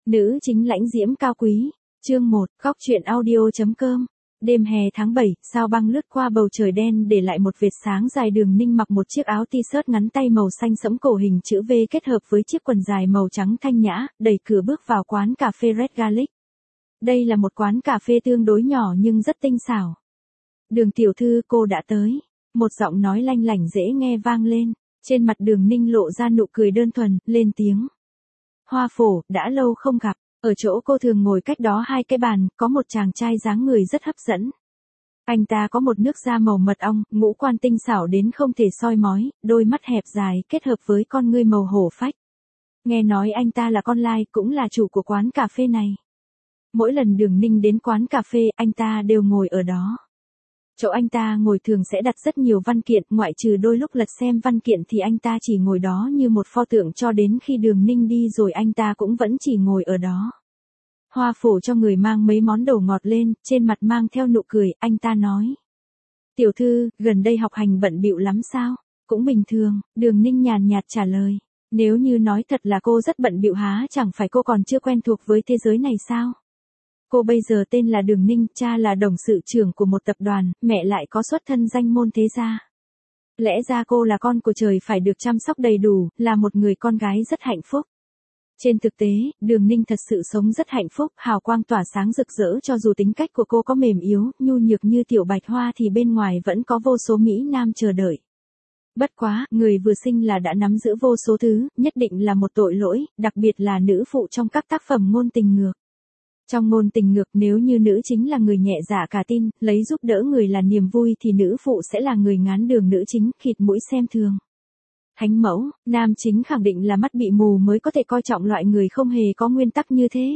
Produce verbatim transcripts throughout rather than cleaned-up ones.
Nữ chính lãnh diễm cao quý. Chương một, góc truyện audio.com. Đêm hè tháng bảy, sao băng lướt qua bầu trời đen để lại một vệt sáng dài. Đường Ninh mặc một chiếc áo t-shirt ngắn tay màu xanh sẫm cổ hình chữ V kết hợp với chiếc quần dài màu trắng thanh nhã, đẩy cửa bước vào quán cà phê Red Garlic. Đây là một quán cà phê tương đối nhỏ nhưng rất tinh xảo. Đường tiểu thư, cô đã tới. Một giọng nói lanh lảnh dễ nghe vang lên. Trên mặt Đường Ninh lộ ra nụ cười đơn thuần, lên tiếng. Hoa Phổ, đã lâu không gặp. Ở chỗ cô thường ngồi cách đó hai cái bàn, có một chàng trai dáng người rất hấp dẫn. Anh ta có một nước da màu mật ong, ngũ quan tinh xảo đến không thể soi mói, đôi mắt hẹp dài kết hợp với con ngươi màu hổ phách. Nghe nói anh ta là con lai, cũng là chủ của quán cà phê này. Mỗi lần Đường Ninh đến quán cà phê, anh ta đều ngồi ở đó. Chỗ anh ta ngồi thường sẽ đặt rất nhiều văn kiện, ngoại trừ đôi lúc lật xem văn kiện thì anh ta chỉ ngồi đó như một pho tượng cho đến khi Đường Ninh đi rồi anh ta cũng vẫn chỉ ngồi ở đó. Hoa Phổ cho người mang mấy món đồ ngọt lên, trên mặt mang theo nụ cười, anh ta nói. Tiểu thư, gần đây học hành bận bịu lắm sao? Cũng bình thường, Đường Ninh nhàn nhạt trả lời. Nếu như nói thật là cô rất bận bịu há chẳng phải cô còn chưa quen thuộc với thế giới này sao? Cô bây giờ tên là Đường Ninh, cha là董sự trưởng của một tập đoàn, mẹ lại có xuất thân danh môn thế gia. Lẽ ra cô là con của trời phải được chăm sóc đầy đủ, là một người con gái rất hạnh phúc. Trên thực tế, Đường Ninh thật sự sống rất hạnh phúc, hào quang tỏa sáng rực rỡ cho dù tính cách của cô có mềm yếu, nhu nhược như tiểu bạch hoa thì bên ngoài vẫn có vô số mỹ nam chờ đợi. Bất quá, người vừa sinh là đã nắm giữ vô số thứ, nhất định là một tội lỗi, đặc biệt là nữ phụ trong các tác phẩm ngôn tình ngược. Trong ngôn tình ngược nếu như nữ chính là người nhẹ dạ cả tin, lấy giúp đỡ người là niềm vui thì nữ phụ sẽ là người ngán đường nữ chính, khịt mũi xem thường. Thánh mẫu, nam chính khẳng định là mắt bị mù mới có thể coi trọng loại người không hề có nguyên tắc như thế.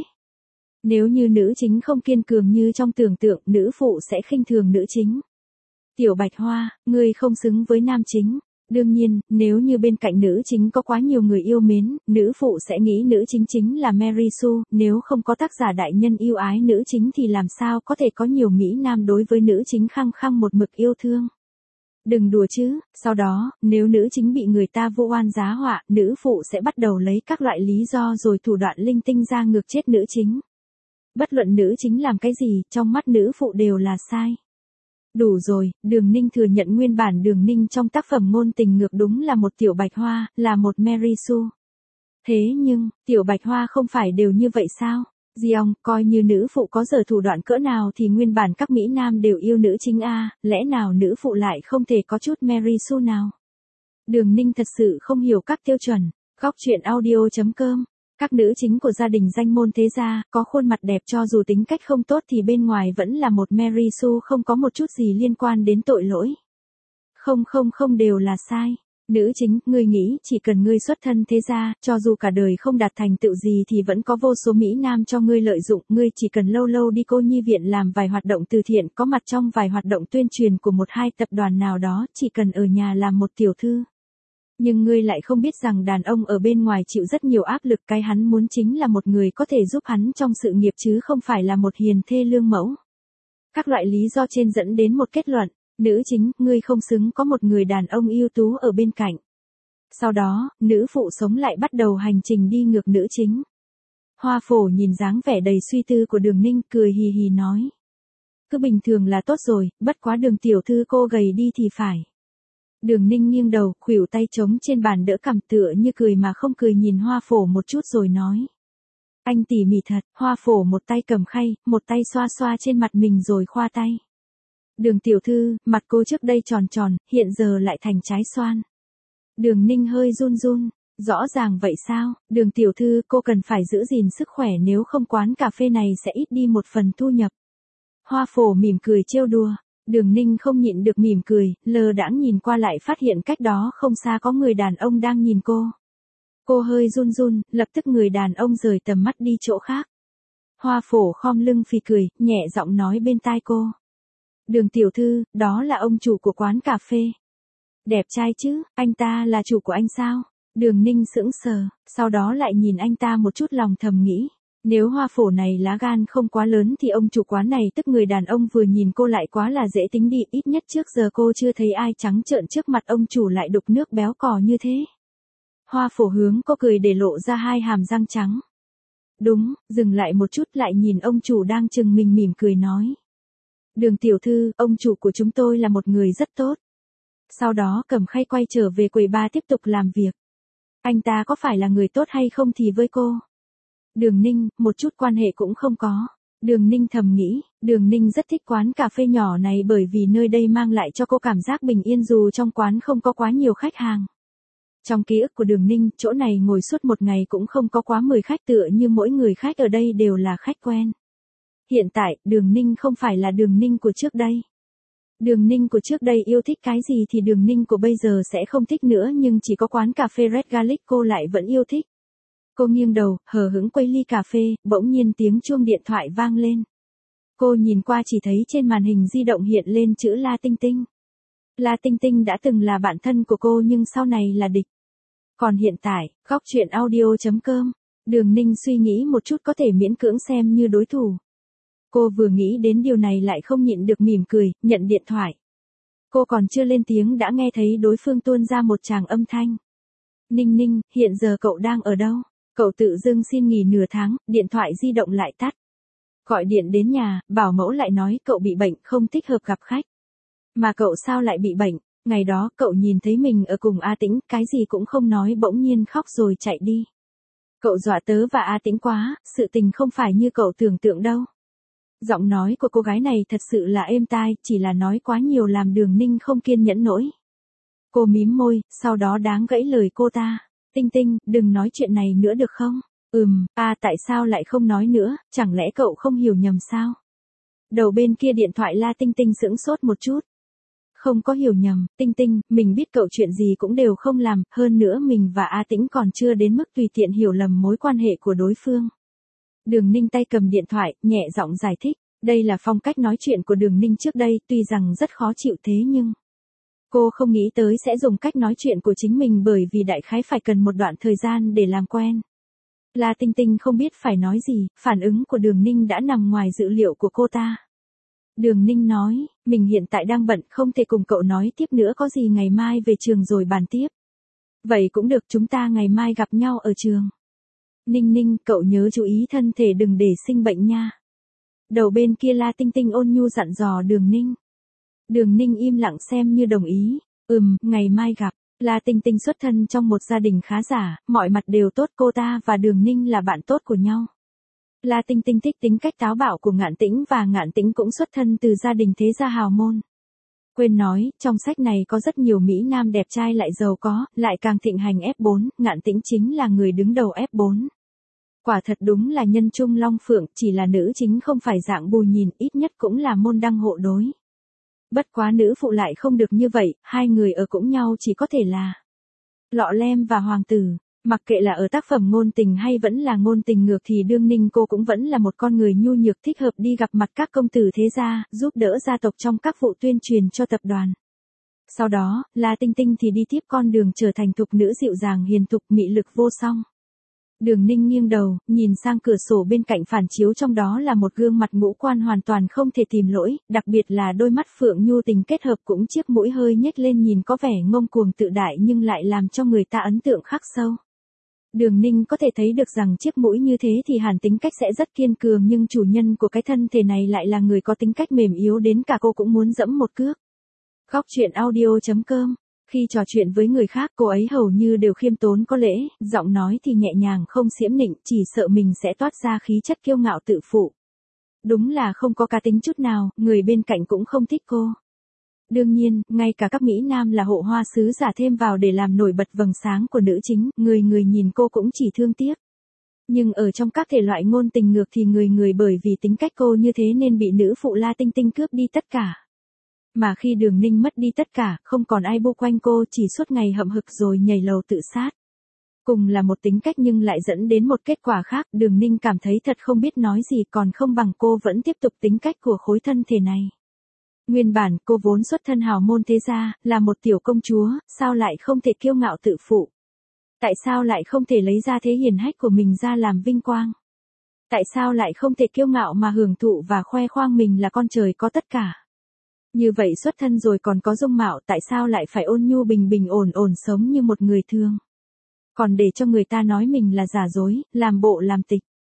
Nếu như nữ chính không kiên cường như trong tưởng tượng, nữ phụ sẽ khinh thường nữ chính. Tiểu bạch hoa, ngươi không xứng với nam chính. Đương nhiên, nếu như bên cạnh nữ chính có quá nhiều người yêu mến, nữ phụ sẽ nghĩ nữ chính chính là Mary Sue, nếu không có tác giả đại nhân yêu ái nữ chính thì làm sao có thể có nhiều mỹ nam đối với nữ chính khăng khăng một mực yêu thương. Đừng đùa chứ, sau đó, nếu nữ chính bị người ta vu oan giá họa, nữ phụ sẽ bắt đầu lấy các loại lý do rồi thủ đoạn linh tinh ra ngược chết nữ chính. Bất luận nữ chính làm cái gì, trong mắt nữ phụ đều là sai. Đủ rồi, Đường Ninh thừa nhận nguyên bản Đường Ninh trong tác phẩm ngôn tình ngược đúng là một tiểu bạch hoa, là một Mary Sue. Thế nhưng, tiểu bạch hoa không phải đều như vậy sao? Diong, coi như nữ phụ có giờ thủ đoạn cỡ nào thì nguyên bản các mỹ nam đều yêu nữ chính a, lẽ nào nữ phụ lại không thể có chút Mary Sue nào? Đường Ninh thật sự không hiểu các tiêu chuẩn. Góc truyện audio.com. Các nữ chính của gia đình danh môn thế gia, có khuôn mặt đẹp cho dù tính cách không tốt thì bên ngoài vẫn là một Mary Sue không có một chút gì liên quan đến tội lỗi. Không không không đều là sai. Nữ chính, ngươi nghĩ chỉ cần ngươi xuất thân thế gia, cho dù cả đời không đạt thành tựu gì thì vẫn có vô số mỹ nam cho ngươi lợi dụng, ngươi chỉ cần lâu lâu đi cô nhi viện làm vài hoạt động từ thiện, có mặt trong vài hoạt động tuyên truyền của một hai tập đoàn nào đó, chỉ cần ở nhà làm một tiểu thư. Nhưng ngươi lại không biết rằng đàn ông ở bên ngoài chịu rất nhiều áp lực, cái hắn muốn chính là một người có thể giúp hắn trong sự nghiệp chứ không phải là một hiền thê lương mẫu. Các loại lý do trên dẫn đến một kết luận, nữ chính, ngươi không xứng có một người đàn ông ưu tú ở bên cạnh. Sau đó, nữ phụ sống lại bắt đầu hành trình đi ngược nữ chính. Hoa Phổ nhìn dáng vẻ đầy suy tư của Đường Ninh, cười hì hì nói. Cứ bình thường là tốt rồi, bất quá Đường tiểu thư cô gầy đi thì phải. Đường Ninh nghiêng đầu, khuỷu tay trống trên bàn đỡ cằm tựa như cười mà không cười nhìn Hoa Phổ một chút rồi nói. Anh tỉ mỉ thật. Hoa Phổ một tay cầm khay, một tay xoa xoa trên mặt mình rồi khoa tay. Đường tiểu thư, mặt cô trước đây tròn tròn, hiện giờ lại thành trái xoan. Đường Ninh hơi run run. Rõ ràng vậy sao? Đường tiểu thư, cô cần phải giữ gìn sức khỏe nếu không quán cà phê này sẽ ít đi một phần thu nhập. Hoa Phổ mỉm cười trêu đùa. Đường Ninh không nhịn được mỉm cười, lờ đãng nhìn qua lại phát hiện cách đó không xa có người đàn ông đang nhìn cô. Cô hơi run run, lập tức người đàn ông rời tầm mắt đi chỗ khác. Hoa Phổ khom lưng phì cười, nhẹ giọng nói bên tai cô. Đường tiểu thư, đó là ông chủ của quán cà phê. Đẹp trai chứ, anh ta là chủ của anh sao? Đường Ninh sững sờ, sau đó lại nhìn anh ta một chút lòng thầm nghĩ. Nếu Hoa Phổ này lá gan không quá lớn thì ông chủ quán này tức người đàn ông vừa nhìn cô lại quá là dễ tính đi, ít nhất trước giờ cô chưa thấy ai trắng trợn trước mặt ông chủ lại đục nước béo cò như thế. Hoa Phổ hướng cô cười để lộ ra hai hàm răng trắng. Đúng, dừng lại một chút lại nhìn ông chủ đang chừng mình mỉm cười nói. Đường tiểu thư, ông chủ của chúng tôi là một người rất tốt. Sau đó cầm khay quay trở về quầy bar tiếp tục làm việc. Anh ta có phải là người tốt hay không thì với cô? Đường Ninh, một chút quan hệ cũng không có. Đường Ninh thầm nghĩ, Đường Ninh rất thích quán cà phê nhỏ này bởi vì nơi đây mang lại cho cô cảm giác bình yên dù trong quán không có quá nhiều khách hàng. Trong ký ức của Đường Ninh, chỗ này ngồi suốt một ngày cũng không có quá mười khách tựa như mỗi người khách ở đây đều là khách quen. Hiện tại, Đường Ninh không phải là Đường Ninh của trước đây. Đường Ninh của trước đây yêu thích cái gì thì Đường Ninh của bây giờ sẽ không thích nữa nhưng chỉ có quán cà phê Red Garlic cô lại vẫn yêu thích. Cô nghiêng đầu, hờ hững quấy ly cà phê, bỗng nhiên tiếng chuông điện thoại vang lên. Cô nhìn qua chỉ thấy trên màn hình di động hiện lên chữ La Tinh Tinh. La Tinh Tinh đã từng là bạn thân của cô nhưng sau này là địch. Còn hiện tại, góc chuyện audio chấm com, Đường Ninh suy nghĩ một chút có thể miễn cưỡng xem như đối thủ. Cô vừa nghĩ đến điều này lại không nhịn được mỉm cười, nhận điện thoại. Cô còn chưa lên tiếng đã nghe thấy đối phương tuôn ra một tràng âm thanh. Ninh Ninh, hiện giờ cậu đang ở đâu? Cậu tự dưng xin nghỉ nửa tháng, điện thoại di động lại tắt. Gọi điện đến nhà, bảo mẫu lại nói cậu bị bệnh, không thích hợp gặp khách. Mà cậu sao lại bị bệnh? Ngày đó cậu nhìn thấy mình ở cùng A Tĩnh, cái gì cũng không nói bỗng nhiên khóc rồi chạy đi. Cậu dọa tớ và A Tĩnh quá, sự tình không phải như cậu tưởng tượng đâu. Giọng nói của cô gái này thật sự là êm tai, chỉ là nói quá nhiều làm Đường Ninh không kiên nhẫn nổi. Cô mím môi, sau đó đáng gãy lời cô ta. Tinh Tinh, đừng nói chuyện này nữa được không? Ừm, à tại sao lại không nói nữa, chẳng lẽ cậu không hiểu nhầm sao? Đầu bên kia điện thoại La Tinh Tinh sững sốt một chút. Không có hiểu nhầm, Tinh Tinh, mình biết cậu chuyện gì cũng đều không làm, hơn nữa mình và A Tĩnh còn chưa đến mức tùy tiện hiểu lầm mối quan hệ của đối phương. Đường Ninh tay cầm điện thoại, nhẹ giọng giải thích, đây là phong cách nói chuyện của Đường Ninh trước đây, tuy rằng rất khó chịu thế nhưng... Cô không nghĩ tới sẽ dùng cách nói chuyện của chính mình bởi vì đại khái phải cần một đoạn thời gian để làm quen. La Tinh Tinh không biết phải nói gì, phản ứng của Đường Ninh đã nằm ngoài dự liệu của cô ta. Đường Ninh nói, mình hiện tại đang bận không thể cùng cậu nói tiếp nữa có gì ngày mai về trường rồi bàn tiếp. Vậy cũng được chúng ta ngày mai gặp nhau ở trường. Ninh Ninh, cậu nhớ chú ý thân thể đừng để sinh bệnh nha. Đầu bên kia La Tinh Tinh ôn nhu dặn dò Đường Ninh. Đường Ninh im lặng xem như đồng ý. Ừm, ngày mai gặp. La Tinh Tinh xuất thân trong một gia đình khá giả, mọi mặt đều tốt, cô ta và Đường Ninh là bạn tốt của nhau. La Tinh Tinh thích tính cách táo bạo của Ngạn Tĩnh và Ngạn Tĩnh cũng xuất thân từ gia đình thế gia hào môn. Quên nói, trong sách này có rất nhiều Mỹ Nam đẹp trai lại giàu có, lại càng thịnh hành ép bốn, Ngạn Tĩnh chính là người đứng đầu ép bốn. Quả thật đúng là nhân trung long phượng, chỉ là nữ chính không phải dạng bù nhìn, ít nhất cũng là môn đăng hộ đối. Bất quá nữ phụ lại không được như vậy, hai người ở cũng nhau chỉ có thể là Lọ Lem và Hoàng tử. Mặc kệ là ở tác phẩm ngôn tình hay vẫn là ngôn tình ngược thì Đường Ninh cô cũng vẫn là một con người nhu nhược thích hợp đi gặp mặt các công tử thế gia, giúp đỡ gia tộc trong các vụ tuyên truyền cho tập đoàn. Sau đó, La Tinh Tinh thì đi tiếp con đường trở thành thục nữ dịu dàng hiền thục mị lực vô song. Đường Ninh nghiêng đầu, nhìn sang cửa sổ bên cạnh phản chiếu trong đó là một gương mặt ngũ quan hoàn toàn không thể tìm lỗi, đặc biệt là đôi mắt phượng nhu tình kết hợp cũng chiếc mũi hơi nhếch lên nhìn có vẻ ngông cuồng tự đại nhưng lại làm cho người ta ấn tượng khắc sâu. Đường Ninh có thể thấy được rằng chiếc mũi như thế thì hẳn tính cách sẽ rất kiên cường nhưng chủ nhân của cái thân thể này lại là người có tính cách mềm yếu đến cả cô cũng muốn dẫm một cước. Góc chuyện audio chấm com. Khi trò chuyện với người khác cô ấy hầu như đều khiêm tốn có lễ, giọng nói thì nhẹ nhàng không xiễm nịnh, chỉ sợ mình sẽ toát ra khí chất kiêu ngạo tự phụ. Đúng là không có cá tính chút nào, người bên cạnh cũng không thích cô. Đương nhiên, ngay cả các Mỹ Nam là hộ hoa sứ giả thêm vào để làm nổi bật vầng sáng của nữ chính, người người nhìn cô cũng chỉ thương tiếc. Nhưng ở trong các thể loại ngôn tình ngược thì người người bởi vì tính cách cô như thế nên bị nữ phụ La Tinh Tinh cướp đi tất cả. Mà khi Đường Ninh mất đi tất cả, không còn ai bu quanh cô chỉ suốt ngày hậm hực rồi nhảy lầu tự sát. Cùng là một tính cách nhưng lại dẫn đến một kết quả khác, Đường Ninh cảm thấy thật không biết nói gì còn không bằng cô vẫn tiếp tục tính cách của khối thân thể này. Nguyên bản cô vốn xuất thân hào môn thế gia, là một tiểu công chúa, sao lại không thể kiêu ngạo tự phụ? Tại sao lại không thể lấy ra thế hiển hách của mình ra làm vinh quang? Tại sao lại không thể kiêu ngạo mà hưởng thụ và khoe khoang mình là con trời có tất cả? Như vậy xuất thân rồi còn có dung mạo, tại sao lại phải ôn nhu bình bình ổn ổn sống như một người thường? Còn để cho người ta nói mình là giả dối, làm bộ làm tịch.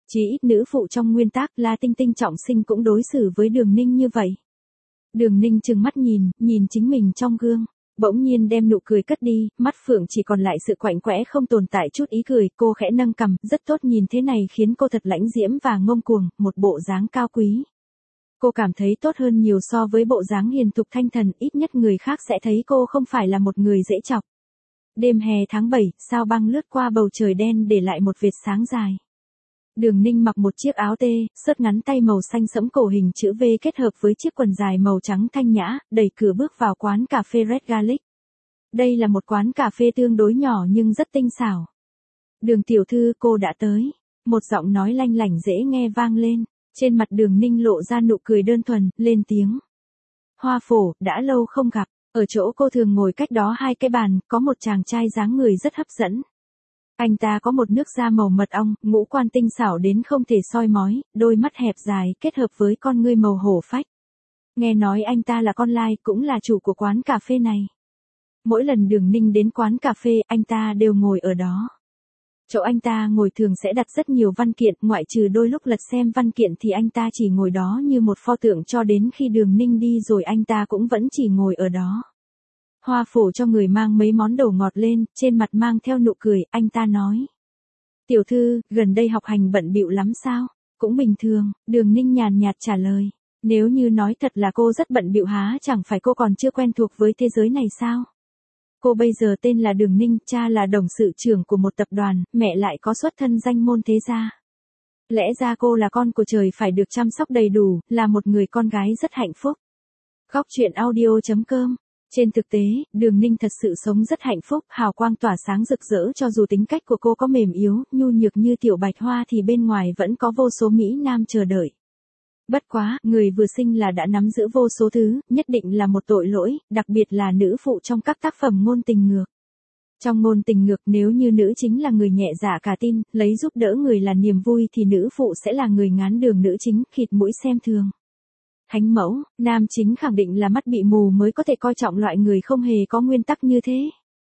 Chỉ ít nữ phụ trong nguyên tác La Tinh Tinh trọng sinh cũng đối xử với Đường Ninh như vậy. Đường Ninh trừng mắt nhìn, nhìn chính mình trong gương. Bỗng nhiên đem nụ cười cất đi, mắt phượng chỉ còn lại sự quạnh quẽ không tồn tại chút ý cười. Cô khẽ nâng cằm, rất tốt, nhìn thế này khiến cô thật lãnh diễm và ngông cuồng, một bộ dáng cao quý. Cô cảm thấy tốt hơn nhiều so với bộ dáng hiền thục thanh thần, ít nhất người khác sẽ thấy cô không phải là một người dễ chọc. Đêm hè tháng bảy, sao băng lướt qua bầu trời đen để lại một vệt sáng dài. Đường Ninh mặc một chiếc áo tê, sớt ngắn tay màu xanh sẫm cổ hình chữ V kết hợp với chiếc quần dài màu trắng thanh nhã, đẩy cửa bước vào quán cà phê Red Garlic. Đây là một quán cà phê tương đối nhỏ nhưng rất tinh xảo. Đường tiểu thư, cô đã tới. Một giọng nói lanh lảnh dễ nghe vang lên. Trên mặt Đường Ninh lộ ra nụ cười đơn thuần, lên tiếng. Hoa Phổ, đã lâu không gặp. Ở chỗ cô thường ngồi cách đó hai cái bàn, có một chàng trai dáng người rất hấp dẫn. Anh ta có một nước da màu mật ong, ngũ quan tinh xảo đến không thể soi mói, đôi mắt hẹp dài kết hợp với con ngươi màu hổ phách. Nghe nói anh ta là con lai, cũng là chủ của quán cà phê này. Mỗi lần Đường Ninh đến quán cà phê, anh ta đều ngồi ở đó. Chỗ anh ta ngồi thường sẽ đặt rất nhiều văn kiện, ngoại trừ đôi lúc lật xem văn kiện thì anh ta chỉ ngồi đó như một pho tượng cho đến khi Đường Ninh đi rồi anh ta cũng vẫn chỉ ngồi ở đó. Hoa Phổ cho người mang mấy món đồ ngọt lên, trên mặt mang theo nụ cười, anh ta nói. Tiểu thư, gần đây học hành bận bịu lắm sao? Cũng bình thường, Đường Ninh nhàn nhạt trả lời. Nếu như nói thật là cô rất bận bịu há chẳng phải cô còn chưa quen thuộc với thế giới này sao? Cô bây giờ tên là Đường Ninh, cha là董sự trưởng của một tập đoàn, mẹ lại có xuất thân danh môn thế gia. Lẽ ra cô là con của trời phải được chăm sóc đầy đủ, là một người con gái rất hạnh phúc. Góc truyện audio chấm com. Trên thực tế, Đường Ninh thật sự sống rất hạnh phúc, hào quang tỏa sáng rực rỡ, cho dù tính cách của cô có mềm yếu, nhu nhược như tiểu bạch hoa thì bên ngoài vẫn có vô số mỹ nam chờ đợi. Bất quá, người vừa sinh là đã nắm giữ vô số thứ, nhất định là một tội lỗi, đặc biệt là nữ phụ trong các tác phẩm ngôn tình ngược. Trong ngôn tình ngược, nếu như nữ chính là người nhẹ dạ cả tin, lấy giúp đỡ người là niềm vui thì nữ phụ sẽ là người ngán đường nữ chính, khịt mũi xem thường. Thánh mẫu, nam chính khẳng định là mắt bị mù mới có thể coi trọng loại người không hề có nguyên tắc như thế.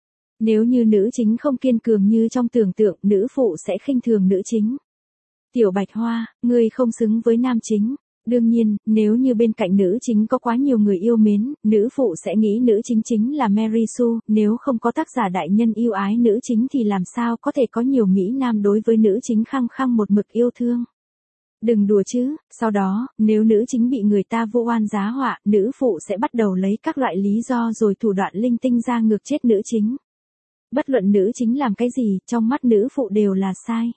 Nếu như nữ chính không kiên cường như trong tưởng tượng, nữ phụ sẽ khinh thường nữ chính. Tiểu bạch hoa, ngươi không xứng với nam chính. Đương nhiên, nếu như bên cạnh nữ chính có quá nhiều người yêu mến, nữ phụ sẽ nghĩ nữ chính chính là Mary Sue, nếu không có tác giả đại nhân yêu ái nữ chính thì làm sao có thể có nhiều mỹ nam đối với nữ chính khăng khăng một mực yêu thương. Đừng đùa chứ, sau đó, nếu nữ chính bị người ta vu oan giá họa, nữ phụ sẽ bắt đầu lấy các loại lý do rồi thủ đoạn linh tinh ra ngược chết nữ chính. Bất luận nữ chính làm cái gì, trong mắt nữ phụ đều là sai.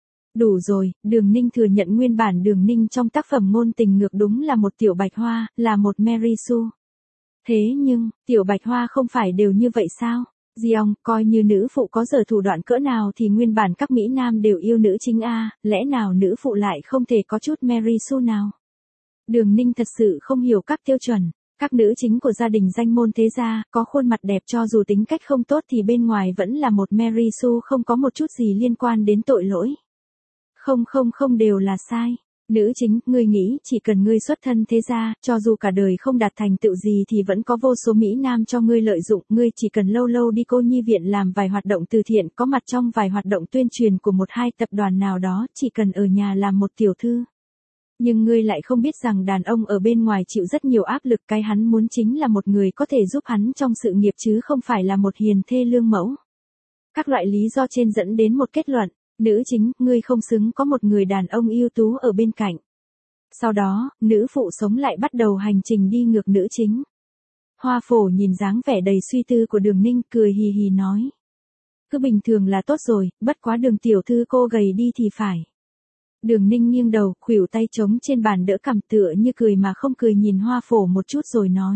Đủ rồi, Đường Ninh thừa nhận nguyên bản Đường Ninh trong tác phẩm ngôn tình ngược đúng là một tiểu bạch hoa, là một Mary Sue. Thế nhưng, tiểu bạch hoa không phải đều như vậy sao? Diong, coi như nữ phụ có giờ thủ đoạn cỡ nào thì nguyên bản các mỹ nam đều yêu nữ chính a, lẽ nào nữ phụ lại không thể có chút Mary Sue nào? Đường Ninh thật sự không hiểu các tiêu chuẩn. Các nữ chính của gia đình danh môn thế gia, có khuôn mặt đẹp cho dù tính cách không tốt thì bên ngoài vẫn là một Mary Sue, không có một chút gì liên quan đến tội lỗi. Không không không đều là sai. Nữ chính, ngươi nghĩ chỉ cần ngươi xuất thân thế gia, cho dù cả đời không đạt thành tựu gì thì vẫn có vô số mỹ nam cho ngươi lợi dụng, ngươi chỉ cần lâu lâu đi cô nhi viện làm vài hoạt động từ thiện, có mặt trong vài hoạt động tuyên truyền của một hai tập đoàn nào đó, chỉ cần ở nhà làm một tiểu thư. Nhưng ngươi lại không biết rằng đàn ông ở bên ngoài chịu rất nhiều áp lực, cái hắn muốn chính là một người có thể giúp hắn trong sự nghiệp chứ không phải là một hiền thê lương mẫu. Các loại lý do trên dẫn đến một kết luận. Nữ chính, ngươi không xứng có một người đàn ông ưu tú ở bên cạnh. Sau đó, nữ phụ sống lại bắt đầu hành trình đi ngược nữ chính. Hoa Phổ nhìn dáng vẻ đầy suy tư của Đường Ninh, cười hì hì nói. Cứ bình thường là tốt rồi, bất quá Đường tiểu thư cô gầy đi thì phải. Đường Ninh nghiêng đầu, khuỷu tay trống trên bàn đỡ cằm, tựa như cười mà không cười nhìn Hoa Phổ một chút rồi nói.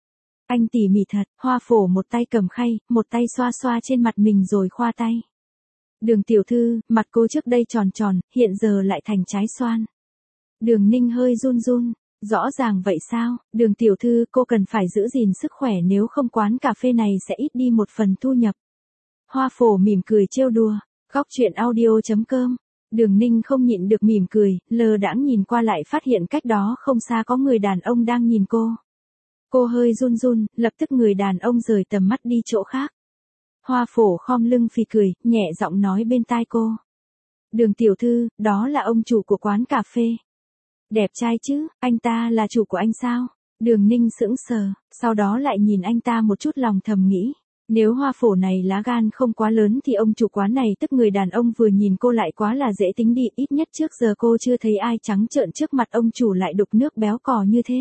Anh tỉ mỉ thật. Hoa Phổ một tay cầm khay, một tay xoa xoa trên mặt mình rồi khoa tay. Đường tiểu thư, mặt cô trước đây tròn tròn, hiện giờ lại thành trái xoan. Đường Ninh hơi run run, rõ ràng vậy sao? Đường tiểu thư, cô cần phải giữ gìn sức khỏe nếu không quán cà phê này sẽ ít đi một phần thu nhập. Hoa Phổ mỉm cười trêu đùa. Góc truyện audio chấm com. Đường Ninh không nhịn được mỉm cười, lơ đãng nhìn qua lại phát hiện cách đó không xa có người đàn ông đang nhìn cô. Cô hơi run run, lập tức người đàn ông rời tầm mắt đi chỗ khác. Hoa Phổ khom lưng phì cười, nhẹ giọng nói bên tai cô. Đường tiểu thư, đó là ông chủ của quán cà phê. Đẹp trai chứ, anh ta là chủ của anh sao? Đường Ninh sững sờ, sau đó lại nhìn anh ta một chút lòng thầm nghĩ. Nếu Hoa Phổ này lá gan không quá lớn thì ông chủ quán này tức người đàn ông vừa nhìn cô lại quá là dễ tính đi, ít nhất trước giờ cô chưa thấy ai trắng trợn trước mặt ông chủ lại đục nước béo cò như thế.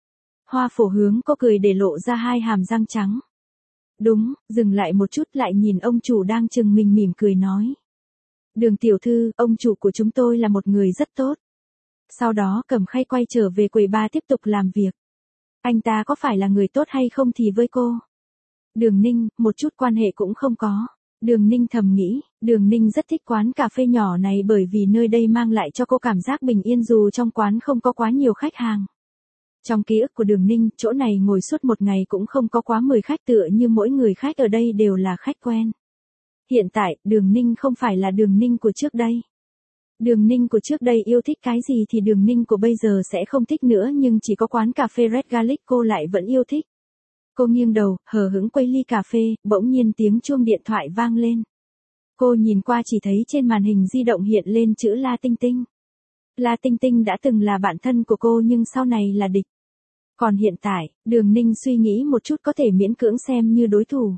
Hoa Phổ hướng cô cười để lộ ra hai hàm răng trắng. Đúng, dừng lại một chút lại nhìn ông chủ đang chừng mình mỉm cười nói. Đường tiểu thư, ông chủ của chúng tôi là một người rất tốt. Sau đó cầm khay quay trở về quầy bar tiếp tục làm việc. Anh ta có phải là người tốt hay không thì với cô? Đường Ninh, một chút quan hệ cũng không có. Đường Ninh thầm nghĩ, Đường Ninh rất thích quán cà phê nhỏ này bởi vì nơi đây mang lại cho cô cảm giác bình yên dù trong quán không có quá nhiều khách hàng. Trong ký ức của Đường Ninh, chỗ này ngồi suốt một ngày cũng không có quá mười khách tựa như mỗi người khách ở đây đều là khách quen. Hiện tại, Đường Ninh không phải là Đường Ninh của trước đây. Đường Ninh của trước đây yêu thích cái gì thì Đường Ninh của bây giờ sẽ không thích nữa nhưng chỉ có quán cà phê Red Garlic cô lại vẫn yêu thích. Cô nghiêng đầu, hờ hững quấy ly cà phê, bỗng nhiên tiếng chuông điện thoại vang lên. Cô nhìn qua chỉ thấy trên màn hình di động hiện lên chữ La Tinh Tinh. La Tinh Tinh đã từng là bạn thân của cô nhưng sau này là địch. Còn hiện tại, Đường Ninh suy nghĩ một chút có thể miễn cưỡng xem như đối thủ.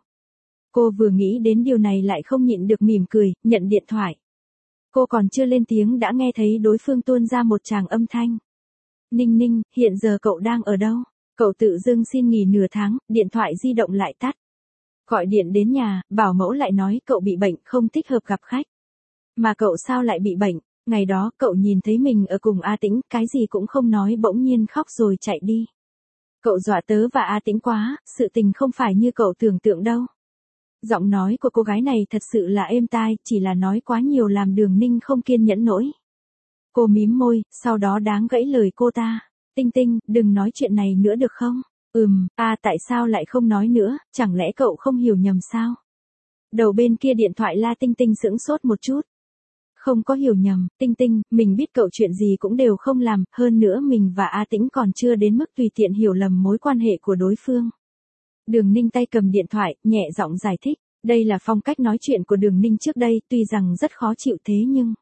Cô vừa nghĩ đến điều này lại không nhịn được mỉm cười, nhận điện thoại. Cô còn chưa lên tiếng đã nghe thấy đối phương tuôn ra một tràng âm thanh. Ninh Ninh, hiện giờ cậu đang ở đâu? Cậu tự dưng xin nghỉ nửa tháng, điện thoại di động lại tắt. Gọi điện đến nhà, bảo mẫu lại nói cậu bị bệnh, không thích hợp gặp khách. Mà cậu sao lại bị bệnh? Ngày đó cậu nhìn thấy mình ở cùng A Tĩnh, cái gì cũng không nói bỗng nhiên khóc rồi chạy đi. Cậu dọa tớ và A Tĩnh quá, sự tình không phải như cậu tưởng tượng đâu. Giọng nói của cô gái này thật sự là êm tai, chỉ là nói quá nhiều làm Đường Ninh không kiên nhẫn nổi. Cô mím môi, sau đó đáng gãy lời cô ta. Tinh Tinh, đừng nói chuyện này nữa được không? Ừm, à tại sao lại không nói nữa, chẳng lẽ cậu không hiểu nhầm sao? Đầu bên kia điện thoại La Tinh Tinh sững sốt một chút. Không có hiểu nhầm, Tinh Tinh, mình biết cậu chuyện gì cũng đều không làm, hơn nữa mình và A Tĩnh còn chưa đến mức tùy tiện hiểu lầm mối quan hệ của đối phương. Đường Ninh tay cầm điện thoại, nhẹ giọng giải thích, đây là phong cách nói chuyện của Đường Ninh trước đây, tuy rằng rất khó chịu thế nhưng...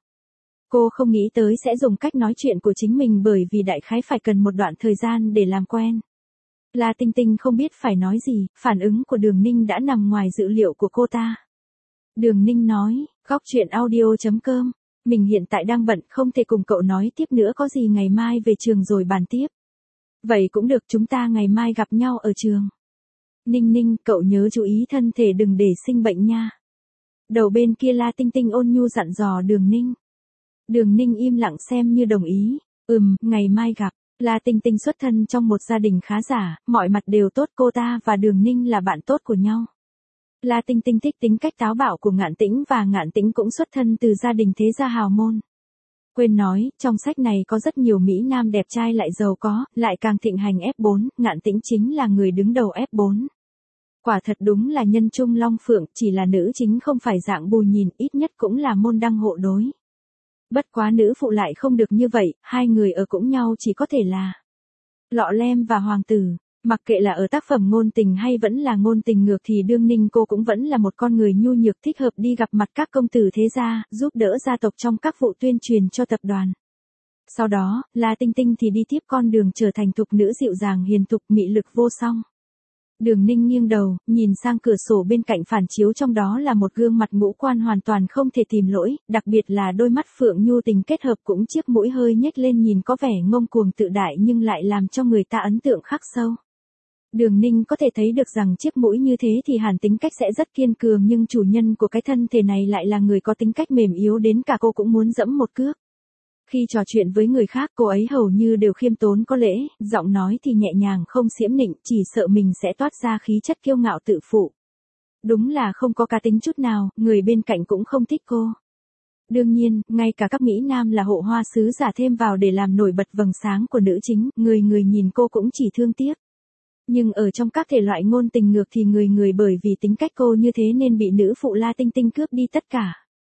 Cô không nghĩ tới sẽ dùng cách nói chuyện của chính mình bởi vì đại khái phải cần một đoạn thời gian để làm quen. La Tinh Tinh không biết phải nói gì, phản ứng của Đường Ninh đã nằm ngoài dự liệu của cô ta. Đường Ninh nói, góc chuyện audio chấm com, mình hiện tại đang bận không thể cùng cậu nói tiếp nữa có gì ngày mai về trường rồi bàn tiếp. Vậy cũng được chúng ta ngày mai gặp nhau ở trường. Ninh Ninh, cậu nhớ chú ý thân thể đừng để sinh bệnh nha. Đầu bên kia La Tinh Tinh ôn nhu dặn dò Đường Ninh. Đường Ninh im lặng xem như đồng ý, ừm, ngày mai gặp. La Tinh Tinh xuất thân trong một gia đình khá giả, mọi mặt đều tốt, cô ta và Đường Ninh là bạn tốt của nhau. La Tinh Tinh thích tính cách táo bạo của Ngạn Tĩnh và Ngạn Tĩnh cũng xuất thân từ gia đình thế gia hào môn. Quên nói, trong sách này có rất nhiều Mỹ Nam đẹp trai lại giàu có, lại càng thịnh hành ép bốn, Ngạn Tĩnh chính là người đứng đầu ép bốn. Quả thật đúng là nhân trung long phượng, chỉ là nữ chính không phải dạng bù nhìn, ít nhất cũng là môn đăng hộ đối. Bất quá nữ phụ lại không được như vậy, hai người ở cũng nhau chỉ có thể là Lọ Lem và Hoàng tử. Mặc kệ là ở tác phẩm ngôn tình hay vẫn là ngôn tình ngược thì Đường Ninh cô cũng vẫn là một con người nhu nhược thích hợp đi gặp mặt các công tử thế gia, giúp đỡ gia tộc trong các vụ tuyên truyền cho tập đoàn. Sau đó, La Tinh Tinh thì đi tiếp con đường trở thành thục nữ dịu dàng hiền thục mị lực vô song. Đường Ninh nghiêng đầu, nhìn sang cửa sổ bên cạnh phản chiếu trong đó là một gương mặt ngũ quan hoàn toàn không thể tìm lỗi, đặc biệt là đôi mắt phượng nhu tình kết hợp cũng chiếc mũi hơi nhếch lên nhìn có vẻ ngông cuồng tự đại nhưng lại làm cho người ta ấn tượng khắc sâu. Đường Ninh có thể thấy được rằng chiếc mũi như thế thì hẳn tính cách sẽ rất kiên cường nhưng chủ nhân của cái thân thể này lại là người có tính cách mềm yếu đến cả cô cũng muốn dẫm một cước. Khi trò chuyện với người khác cô ấy hầu như đều khiêm tốn có lễ, giọng nói thì nhẹ nhàng không xiễm nịnh, chỉ sợ mình sẽ toát ra khí chất kiêu ngạo tự phụ. Đúng là không có cá tính chút nào, người bên cạnh cũng không thích cô. Đương nhiên, ngay cả các Mỹ Nam là hộ hoa sứ giả thêm vào để làm nổi bật vầng sáng của nữ chính, người người nhìn cô cũng chỉ thương tiếc. Nhưng ở trong các thể loại ngôn tình ngược thì người người bởi vì tính cách cô như thế nên bị nữ phụ La Tinh Tinh cướp đi tất cả.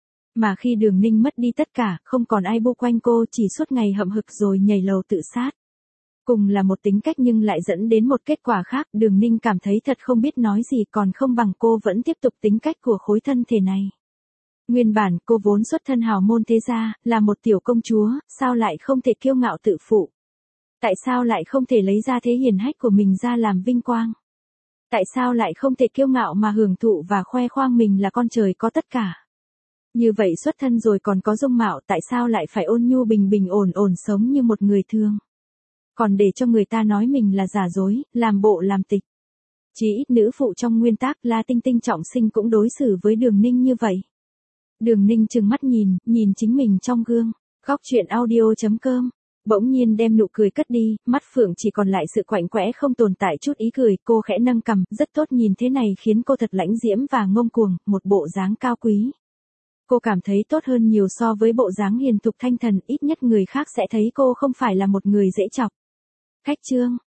Mà khi Đường Ninh mất đi tất cả, không còn ai bu quanh cô, chỉ suốt ngày hậm hực rồi nhảy lầu tự sát. Cùng là một tính cách nhưng lại dẫn đến một kết quả khác, Đường Ninh cảm thấy thật không biết nói gì còn không bằng cô vẫn tiếp tục tính cách của khối thân thể này. Nguyên bản cô vốn xuất thân hào môn thế gia, là một tiểu công chúa, sao lại không thể kiêu ngạo tự phụ? Tại sao lại không thể lấy ra thế hiển hách của mình ra làm vinh quang? Tại sao lại không thể kiêu ngạo mà hưởng thụ và khoe khoang mình là con trời có tất cả? Như vậy xuất thân rồi còn có dung mạo, tại sao lại phải ôn nhu bình bình ổn ổn sống như một người thường? Còn để cho người ta nói mình là giả dối, làm bộ làm tịch. Chỉ ít nữ phụ trong nguyên tác La Tinh Tinh trọng sinh cũng đối xử với Đường Ninh như vậy. Đường Ninh trừng mắt nhìn, nhìn chính mình trong gương. Góc truyện audio chấm com. Bỗng nhiên đem nụ cười cất đi, mắt phượng chỉ còn lại sự quạnh quẽ không tồn tại chút ý cười, cô khẽ nâng cằm, rất tốt, nhìn thế này khiến cô thật lãnh diễm và ngông cuồng, một bộ dáng cao quý. Cô cảm thấy tốt hơn nhiều so với bộ dáng hiền thục thanh thần, ít nhất người khác sẽ thấy cô không phải là một người dễ chọc. Khách trương,